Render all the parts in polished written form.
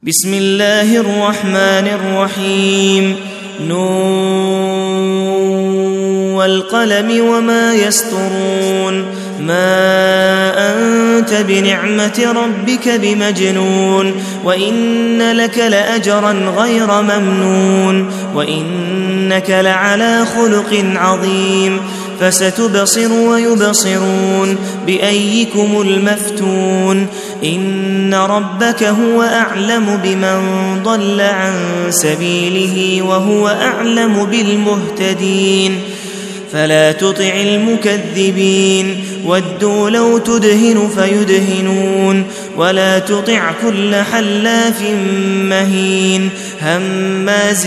بسم الله الرحمن الرحيم نون والقلم وما يسطرون ما أنت بنعمة ربك بمجنون وإن لك لأجرا غير ممنون وإنك لعلى خلق عظيم فستبصر ويبصرون بأيكم المفتون إن ربك هو أعلم بمن ضل عن سبيله وهو أعلم بالمهتدين فلا تطع المكذبين ودوا لو تدهن فيدهنون ولا تطع كل حلاف مهين هماز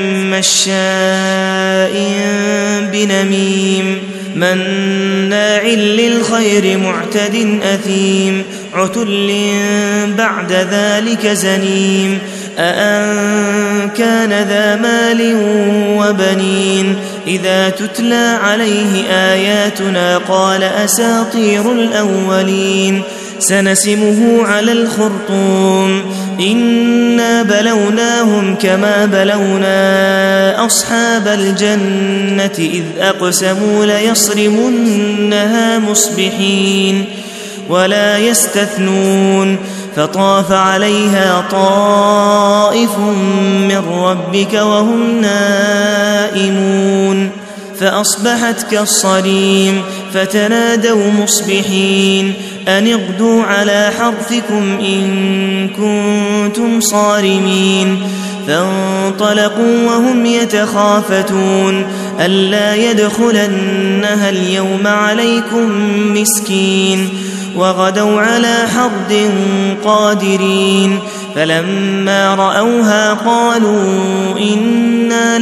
مشاء بنميم مناع للخير معتد أثيم عتل بعد ذلك زنيم أأن كان ذا مال وبنين إذا تتلى عليه آياتنا قال أساطير الأولين سنسمه على الخرطوم إنا بلوناهم كما بلونا أصحاب الجنة إذ أقسموا ليصرمنها مصبحين ولا يستثنون فطاف عليها طائف من ربك وهم نائمون فأصبحت كالصريم فتنادوا مصبحين أن اغدوا على حرثكم إن كنتم صارمين فانطلقوا وهم يتخافتون ألا يدخلنها اليوم عليكم مسكين وغدوا على حرد قادرين فلما رأوها قالوا إنا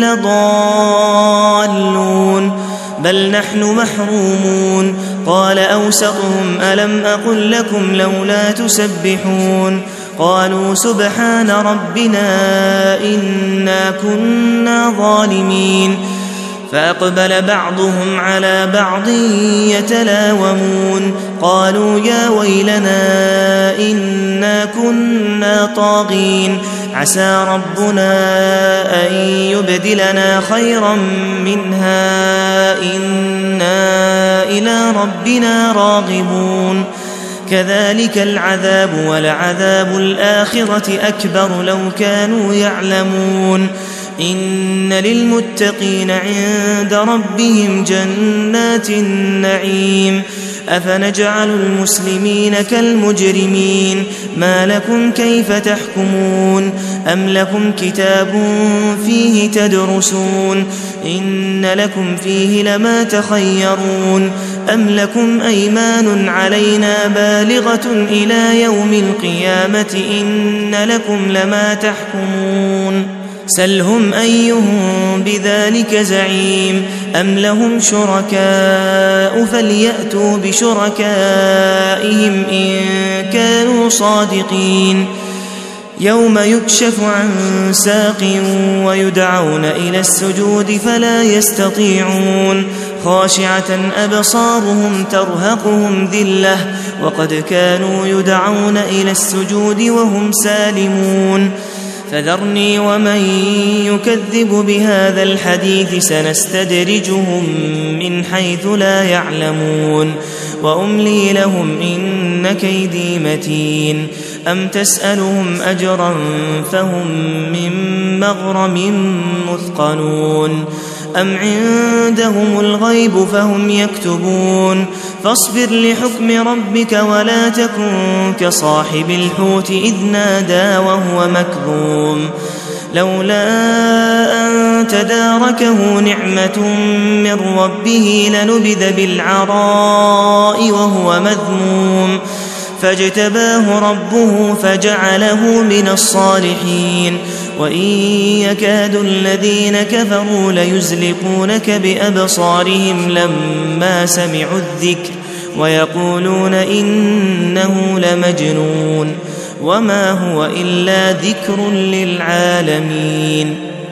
لضالون بل نحن محرومون قال أوسطهم ألم أقل لكم لولا تسبحون قالوا سبحان ربنا إنا كنا ظالمين فأقبل بعضهم على بعض يتلاومون قالوا يا ويلنا إنا كنا طاغين عسى ربنا أن يبدلنا خيرا منها إنا إلى ربنا راغبون كذلك العذاب ولعذاب الآخرة أكبر لو كانوا يعلمون إن للمتقين عند ربهم جنات النعيم أفنجعل المسلمين كالمجرمين ما لكم كيف تحكمون أم لكم كتاب فيه تدرسون إن لكم فيه لما تخيرون أم لكم أيمان علينا بالغة إلى يوم القيامة إن لكم لما تحكمون سلهم أيهم بذلك زعيم أم لهم شركاء فليأتوا بشركائهم إن كانوا صادقين يوم يكشف عن ساق ويدعون إلى السجود فلا يستطيعون خاشعة أبصارهم ترهقهم ذلة وقد كانوا يدعون إلى السجود وهم سالمون فذرني ومن يكذب بهذا الحديث سنستدرجهم من حيث لا يعلمون وأملي لهم إن كيدي متين أم تسألهم أجرا فهم من مغرم مثقلون أم عندهم الغيب فهم يكتبون فاصبر لحكم ربك ولا تكن كصاحب الحوت إذ نادى وهو مكظوم لولا أن تداركه نعمة من ربه لنبذ بالعراء وهو مذموم فاجتباه ربه فجعله من الصالحين وإن يكاد الذين كفروا ليزلقونك بأبصارهم لما سمعوا الذكر ويقولون إنه لمجنون وما هو إلا ذكر للعالمين